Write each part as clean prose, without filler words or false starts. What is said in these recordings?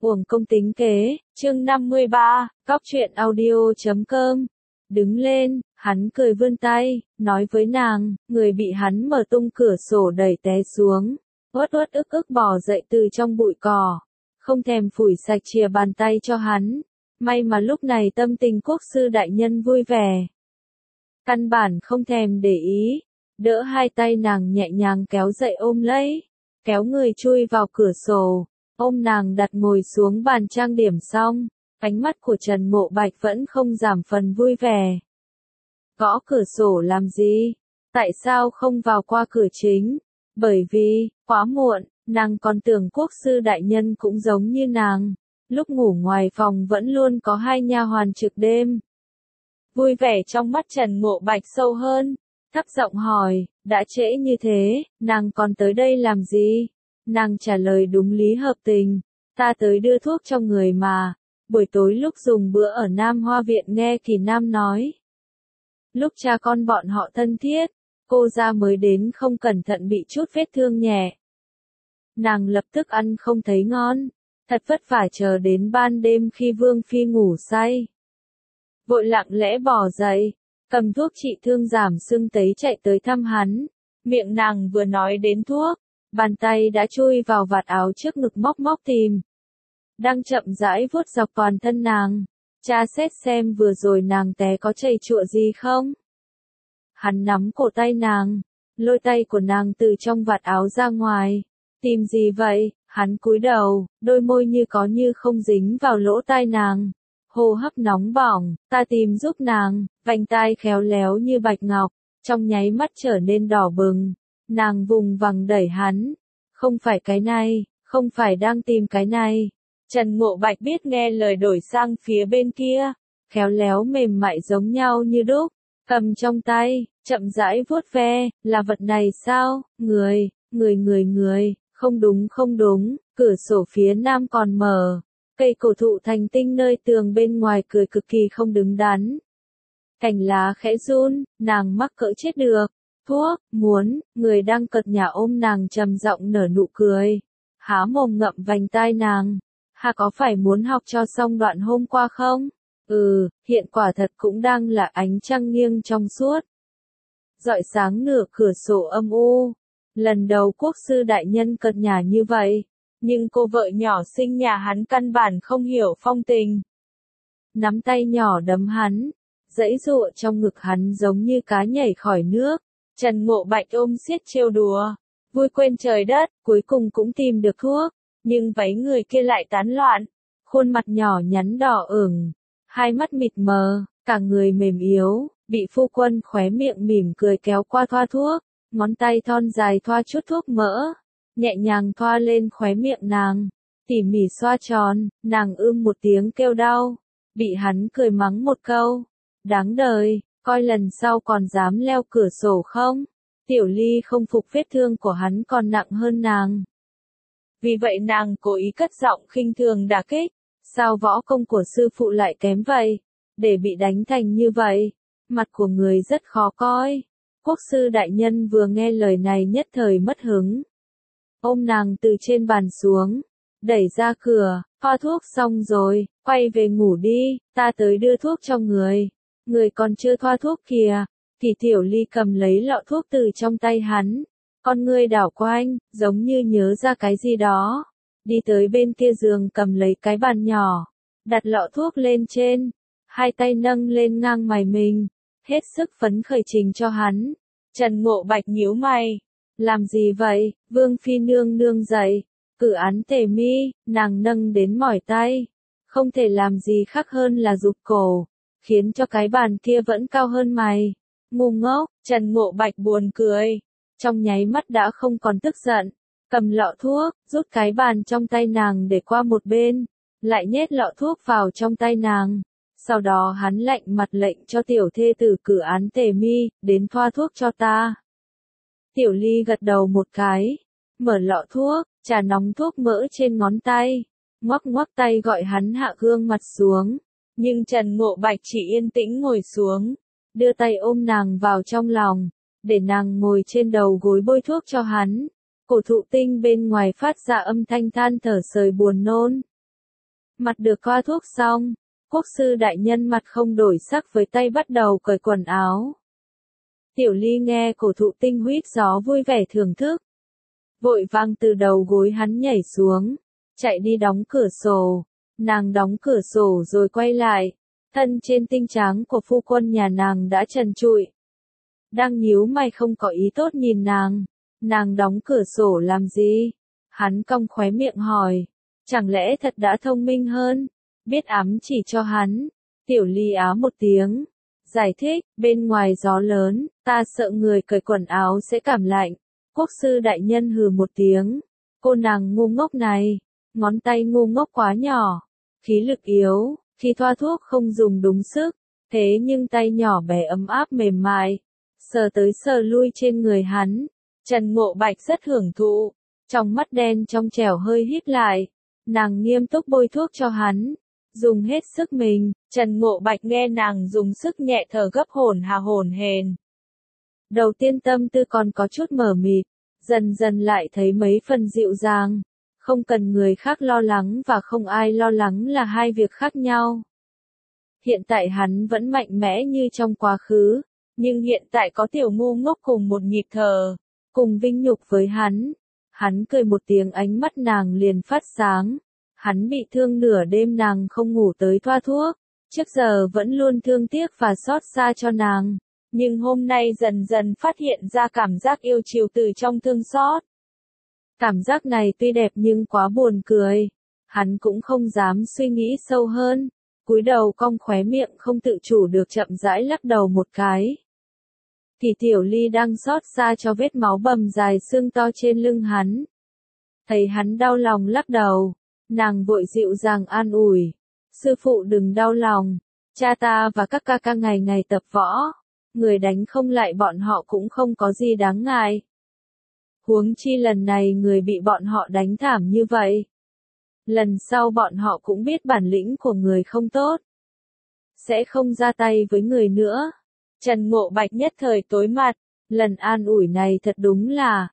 Uổng công tính kế, chương 53, Cóc truyện audio.com. Đứng lên, hắn cười vươn tay, nói với nàng, người bị hắn mở tung cửa sổ đẩy té xuống, uất uất ức ức bò dậy từ trong bụi cỏ, không thèm phủi sạch chìa bàn tay cho hắn. May mà lúc này tâm tình quốc sư đại nhân vui vẻ, căn bản không thèm để ý, đỡ hai tay nàng nhẹ nhàng kéo dậy ôm lấy, kéo người chui vào cửa sổ, ôm nàng đặt ngồi xuống bàn trang điểm xong, ánh mắt của Trần Mộ Bạch vẫn không giảm phần vui vẻ. Gõ cửa sổ làm gì? Tại sao không vào qua cửa chính? Bởi vì, quá muộn, nàng còn tưởng quốc sư đại nhân cũng giống như nàng, lúc ngủ ngoài phòng vẫn luôn có hai nha hoàn trực đêm. Vui vẻ trong mắt Trần Mộ Bạch sâu hơn, thấp giọng hỏi, đã trễ như thế, nàng còn tới đây làm gì? Nàng trả lời đúng lý hợp tình, ta tới đưa thuốc cho người mà, buổi tối lúc dùng bữa ở Nam Hoa Viện nghe Kỳ Nam nói. Lúc cha con bọn họ thân thiết, cô ra mới đến không cẩn thận bị chút vết thương nhẹ. Nàng lập tức ăn không thấy ngon, thật vất vả chờ đến ban đêm khi Vương Phi ngủ say. Vội lặng lẽ bò dậy, cầm thuốc trị thương giảm sưng tấy chạy tới thăm hắn, miệng nàng vừa nói đến thuốc, bàn tay đã chui vào vạt áo trước ngực móc móc tìm. Đang chậm rãi vuốt dọc toàn thân nàng, tra xét xem vừa rồi nàng té có chảy chụa gì không. Hắn nắm cổ tay nàng, lôi tay của nàng từ trong vạt áo ra ngoài. Tìm gì vậy? Hắn cúi đầu, đôi môi như có như không dính vào lỗ tai nàng. Hô hấp nóng bỏng, ta tìm giúp nàng, vành tai khéo léo như bạch ngọc, trong nháy mắt trở nên đỏ bừng. Nàng vùng vằng đẩy hắn. Không phải cái này, không phải đang tìm cái này. Trần Mộ Bạch biết nghe lời đổi sang phía bên kia, khéo léo mềm mại giống nhau như đúc, cầm trong tay, chậm rãi vuốt ve, là vật này sao? Người, không đúng, cửa sổ phía nam còn mở, cây cổ thụ thành tinh nơi tường bên ngoài cười cực kỳ không đứng đắn. Cành lá khẽ run, nàng mắc cỡ chết được. Thuốc, muốn, người đang cật nhà ôm nàng trầm giọng nở nụ cười, há mồm ngậm vành tai nàng. Hà có phải muốn học cho xong đoạn hôm qua không? Hiện quả thật cũng đang là ánh trăng nghiêng trong suốt. Rọi sáng nửa cửa sổ âm u. Lần đầu quốc sư đại nhân cật nhà như vậy, nhưng cô vợ nhỏ xinh nhà hắn căn bản không hiểu phong tình. Nắm tay nhỏ đấm hắn, giãy giụa trong ngực hắn giống như cá nhảy khỏi nước. Trần Mộ Bạch ôm siết trêu đùa, vui quên trời đất, cuối cùng cũng tìm được thuốc, nhưng váy người kia lại tán loạn, khuôn mặt nhỏ nhắn đỏ ửng, hai mắt mịt mờ, cả người mềm yếu, bị phu quân khóe miệng mỉm cười kéo qua thoa thuốc, ngón tay thon dài thoa chút thuốc mỡ, nhẹ nhàng thoa lên khóe miệng nàng, tỉ mỉ xoa tròn, nàng một tiếng kêu đau, bị hắn cười mắng một câu, đáng đời. Coi lần sau còn dám leo cửa sổ không? Tiểu Ly không phục vết thương của hắn còn nặng hơn nàng. Vì vậy nàng cố ý cất giọng khinh thường đả kích. Sao võ công của sư phụ lại kém vậy? Để bị đánh thành như vậy, mặt của người rất khó coi. Quốc sư đại nhân vừa nghe lời này nhất thời mất hứng. Ôm nàng từ trên bàn xuống, đẩy ra cửa, pha thuốc xong rồi, quay về ngủ đi, ta tới đưa thuốc cho người. Người còn chưa thoa thuốc kìa, thì Tiểu Ly cầm lấy lọ thuốc từ trong tay hắn, con ngươi đảo quanh, giống như nhớ ra cái gì đó, đi tới bên kia giường cầm lấy cái bàn nhỏ, đặt lọ thuốc lên trên, hai tay nâng lên ngang mày mình, hết sức phấn khởi trình cho hắn. Trần Mộ Bạch nhíu mày, làm gì vậy? Vương Phi nương nương dậy, cử án tề mi, nàng nâng đến mỏi tay, không thể làm gì khác hơn là rụt cổ, khiến cho cái bàn kia vẫn cao hơn mày. Ngu ngốc, Trần Mộ Bạch buồn cười, trong nháy mắt đã không còn tức giận, cầm lọ thuốc, rút cái bàn trong tay nàng để qua một bên, lại nhét lọ thuốc vào trong tay nàng. Sau đó hắn lạnh mặt lệnh cho tiểu thê tử cử án tề mi, đến thoa thuốc cho ta. Tiểu Ly gật đầu một cái, mở lọ thuốc, trà nóng thuốc mỡ trên ngón tay, ngoắc ngoắc tay gọi hắn hạ gương mặt xuống. Nhưng Trần Mộ Bạch chỉ yên tĩnh ngồi xuống, đưa tay ôm nàng vào trong lòng, để nàng ngồi trên đầu gối bôi thuốc cho hắn. Cổ thụ tinh bên ngoài phát ra âm thanh than thở sời buồn nôn. Mặt được thoa thuốc xong, quốc sư đại nhân mặt không đổi sắc với tay bắt đầu cởi quần áo. Tiểu Ly nghe cổ thụ tinh huýt gió vui vẻ thưởng thức. Vội vàng từ đầu gối hắn nhảy xuống, chạy đi đóng cửa sổ. Nàng đóng cửa sổ rồi quay lại, thân trên tinh tráng của phu quân nhà nàng đã trần trụi. Đang nhíu mày không có ý tốt nhìn nàng đóng cửa sổ làm gì? Hắn cong khóe miệng hỏi, chẳng lẽ thật đã thông minh hơn, biết ám chỉ cho hắn. Tiểu Ly á một tiếng, giải thích, bên ngoài gió lớn, ta sợ người cởi quần áo sẽ cảm lạnh. Quốc sư đại nhân hừ một tiếng, cô nàng ngu ngốc này, ngón tay ngu ngốc quá nhỏ, khí lực yếu, khi thoa thuốc không dùng đúng sức, thế nhưng tay nhỏ bé ấm áp mềm mại, sờ tới sờ lui trên người hắn. Trần Ngộ Bạch rất hưởng thụ, trong mắt đen trong trẻo hơi híp lại, nàng nghiêm túc bôi thuốc cho hắn, dùng hết sức mình. Trần Ngộ Bạch nghe nàng dùng sức nhẹ thở gấp hổn hển. Đầu tiên tâm tư còn có chút mờ mịt, dần dần lại thấy mấy phần dịu dàng. Không cần người khác lo lắng và không ai lo lắng là hai việc khác nhau. Hiện tại hắn vẫn mạnh mẽ như trong quá khứ, nhưng hiện tại có tiểu ngu ngốc cùng một nhịp thở, cùng vinh nhục với hắn. Hắn cười một tiếng, ánh mắt nàng liền phát sáng. Hắn bị thương nửa đêm nàng không ngủ tới thoa thuốc, trước giờ vẫn luôn thương tiếc và xót xa cho nàng, nhưng hôm nay dần dần phát hiện ra cảm giác yêu chiều từ trong thương xót. Cảm giác này tuy đẹp nhưng quá buồn cười, hắn cũng không dám suy nghĩ sâu hơn, cúi đầu cong khóe miệng không tự chủ được chậm rãi lắc đầu một cái. Thì Tiểu Ly đang xót xa cho vết máu bầm dài xương to trên lưng hắn. Thấy hắn đau lòng lắc đầu, nàng vội dịu dàng an ủi, sư phụ đừng đau lòng, cha ta và các ca ca ngày ngày tập võ, người đánh không lại bọn họ cũng không có gì đáng ngại. Huống chi lần này người bị bọn họ đánh thảm như vậy. Lần sau bọn họ cũng biết bản lĩnh của người không tốt, sẽ không ra tay với người nữa. Trần Ngộ Bạch nhất thời tối mặt, lần an ủi này thật đúng là,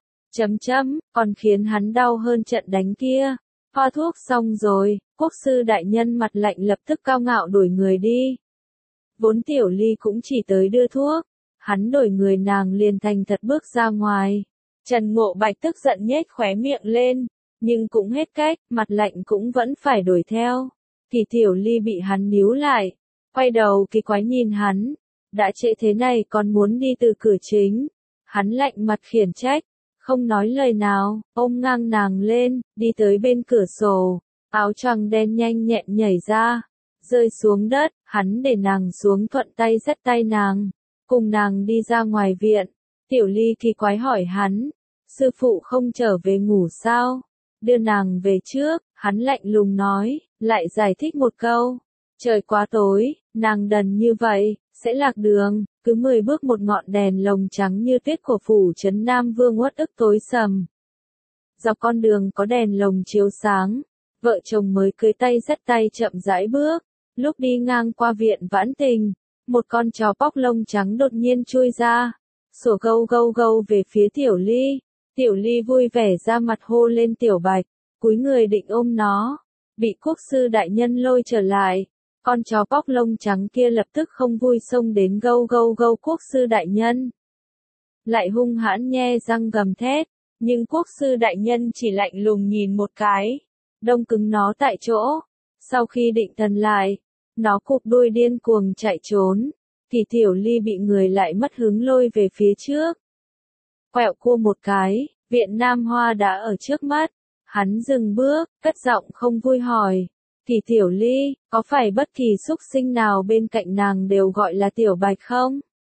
còn khiến hắn đau hơn trận đánh kia. Pha thuốc xong rồi, quốc sư đại nhân mặt lạnh lập tức cao ngạo đuổi người đi. Vốn Tiểu Ly cũng chỉ tới đưa thuốc, hắn đuổi người nàng liền thành thật bước ra ngoài. Trần Ngộ Bạch tức giận nhếch khóe miệng lên, nhưng cũng hết cách, mặt lạnh cũng vẫn phải đuổi theo. Thì Tiểu Ly bị hắn níu lại, quay đầu kỳ quái nhìn hắn, đã trễ thế này còn muốn đi từ cửa chính. Hắn lạnh mặt khiển trách, không nói lời nào, ôm ngang nàng lên, đi tới bên cửa sổ, áo choàng đen nhanh nhẹn nhảy ra, rơi xuống đất, hắn để nàng xuống thuận tay dắt tay nàng, cùng nàng đi ra ngoài viện. Tiểu Ly kỳ quái hỏi hắn, sư phụ không trở về ngủ sao? Đưa nàng về trước, hắn lạnh lùng nói, lại giải thích một câu, trời quá tối, nàng đần như vậy, sẽ lạc đường. Cứ 10 bước một ngọn đèn lồng trắng như tuyết của phủ trấn Nam Vương uất ức tối sầm. Dọc con đường có đèn lồng chiếu sáng, vợ chồng mới cưới tay dắt tay chậm rãi bước. Lúc đi ngang qua viện Vãn Tình, một con chó bóc lông trắng đột nhiên chui ra, sủa gâu gâu gâu về phía Tiểu Ly. Tiểu Ly vui vẻ ra mặt hô lên Tiểu Bạch, cúi người định ôm nó, bị quốc sư đại nhân lôi trở lại. Con chó bóc lông trắng kia lập tức không vui xông đến gâu gâu gâu quốc sư đại nhân. Lại hung hãn nhe răng gầm thét, nhưng quốc sư đại nhân chỉ lạnh lùng nhìn một cái, đông cứng nó tại chỗ. Sau khi định thần lại, nó cụp đuôi điên cuồng chạy trốn, thì Tiểu Ly bị người lại mất hứng lôi về phía trước. Quẹo cua một cái, viện Nam Hoa đã ở trước mắt, hắn dừng bước, cất giọng không vui hỏi. Thì Tiểu Ly, có phải bất kỳ súc sinh nào bên cạnh nàng đều gọi là Tiểu Bạch không?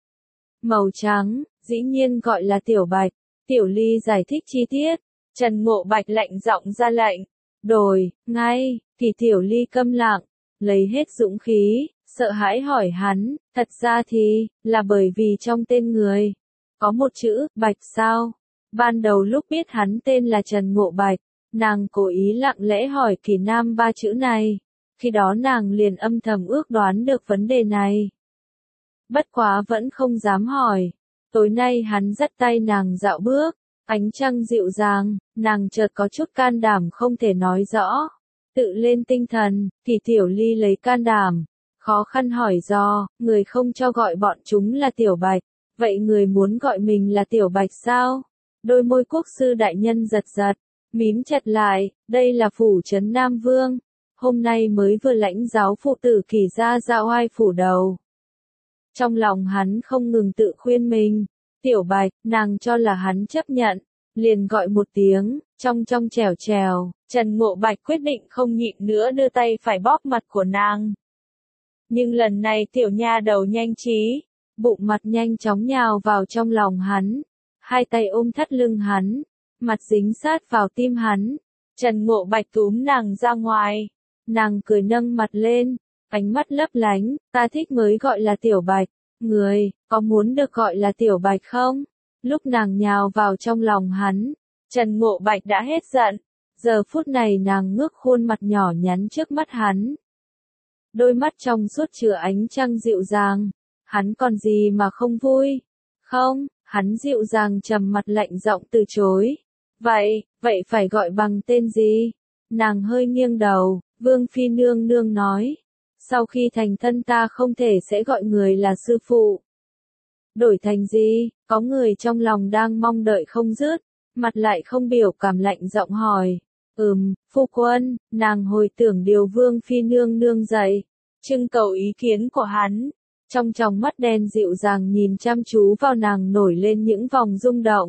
Màu trắng, dĩ nhiên gọi là Tiểu Bạch. Tiểu Ly giải thích chi tiết. Trần Ngộ Bạch lạnh giọng ra lệnh. Đổi, ngay. Thì Tiểu Ly câm lặng, lấy hết dũng khí, sợ hãi hỏi hắn, thật ra thì, là bởi vì trong tên người, có một chữ, Bạch sao? Ban đầu lúc biết hắn tên là Trần Ngộ Bạch, nàng cố ý lặng lẽ hỏi Kỳ Nam 3 chữ này, khi đó nàng liền âm thầm ước đoán được vấn đề này. Bất quá vẫn không dám hỏi. Tối nay hắn dắt tay nàng dạo bước, ánh trăng dịu dàng, nàng chợt có chút can đảm không thể nói rõ. Tự lên tinh thần, Kỳ Tiểu Ly lấy can đảm, khó khăn hỏi do, người không cho gọi bọn chúng là Tiểu Bạch, vậy người muốn gọi mình là Tiểu Bạch sao? Đôi môi quốc sư đại nhân giật giật, mím chặt lại, đây là phủ trấn Nam Vương, hôm nay mới vừa lãnh giáo phụ tử Kỳ ra ra oai phủ đầu. Trong lòng hắn không ngừng tự khuyên mình, Tiểu Bạch, nàng cho là hắn chấp nhận, liền gọi một tiếng, trong trèo trèo, Trần Ngộ Bạch quyết định không nhịn nữa đưa tay phải bóp mặt của nàng. Nhưng lần này tiểu nha đầu nhanh trí, bụng mặt nhanh chóng nhào vào trong lòng hắn, hai tay ôm thắt lưng hắn, mặt dính sát vào tim hắn. Trần Ngộ Bạch túm nàng ra ngoài, nàng cười nâng mặt lên, ánh mắt lấp lánh, ta thích mới gọi là Tiểu Bạch, người, có muốn được gọi là Tiểu Bạch không? Lúc nàng nhào vào trong lòng hắn, Trần Ngộ Bạch đã hết giận, giờ phút này nàng ngước khuôn mặt nhỏ nhắn trước mắt hắn. Đôi mắt trong suốt chứa ánh trăng dịu dàng, hắn còn gì mà không vui? Không, hắn dịu dàng trầm mặt lạnh giọng từ chối. Vậy phải gọi bằng tên gì? Nàng hơi nghiêng đầu, Vương Phi nương nương nói. Sau khi thành thân ta không thể sẽ gọi người là sư phụ. Đổi thành gì? Có người trong lòng đang mong đợi không dứt, mặt lại không biểu cảm lạnh giọng hỏi. Phu quân, nàng hồi tưởng điều Vương Phi nương nương dạy, trưng cầu ý kiến của hắn. Trong tròng mắt đen dịu dàng nhìn chăm chú vào nàng nổi lên những vòng rung động.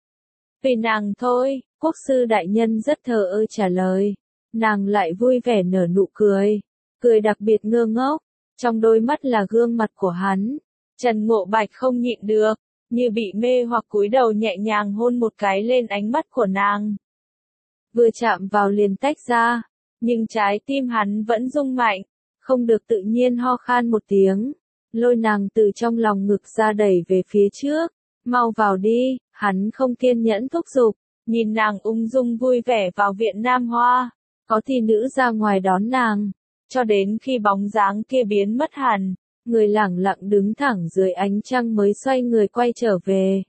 Vì nàng thôi, quốc sư đại nhân rất thờ ơ trả lời. Nàng lại vui vẻ nở nụ cười, cười đặc biệt ngơ ngốc, trong đôi mắt là gương mặt của hắn. Trần Ngộ Bạch không nhịn được, như bị mê hoặc cúi đầu nhẹ nhàng hôn một cái lên ánh mắt của nàng. Vừa chạm vào liền tách ra, nhưng trái tim hắn vẫn rung mạnh, không được tự nhiên ho khan một tiếng, lôi nàng từ trong lòng ngực ra đẩy về phía trước, mau vào đi, hắn không kiên nhẫn thúc giục, nhìn nàng ung dung vui vẻ vào viện Nam Hoa, có thị nữ ra ngoài đón nàng, cho đến khi bóng dáng kia biến mất hẳn, người lẳng lặng đứng thẳng dưới ánh trăng mới xoay người quay trở về.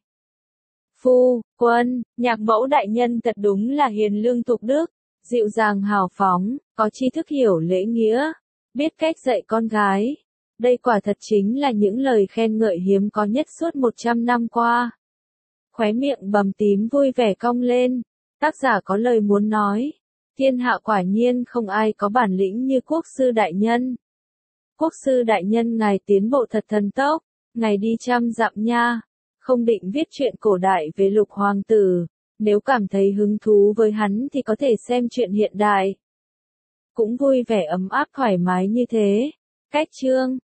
Phu quân, nhạc mẫu đại nhân thật đúng là hiền lương thục đức, dịu dàng hào phóng, có tri thức hiểu lễ nghĩa, biết cách dạy con gái. Đây quả thật chính là những lời khen ngợi hiếm có nhất suốt 100 năm qua. Khóe miệng bầm tím vui vẻ cong lên, tác giả có lời muốn nói. Thiên hạ quả nhiên không ai có bản lĩnh như quốc sư đại nhân. Quốc sư đại nhân ngài tiến bộ thật thần tốc, ngài đi 100 dặm nha. Không định viết truyện cổ đại về Lục Hoàng tử, nếu cảm thấy hứng thú với hắn thì có thể xem truyện hiện đại. Cũng vui vẻ ấm áp thoải mái như thế. Cách chương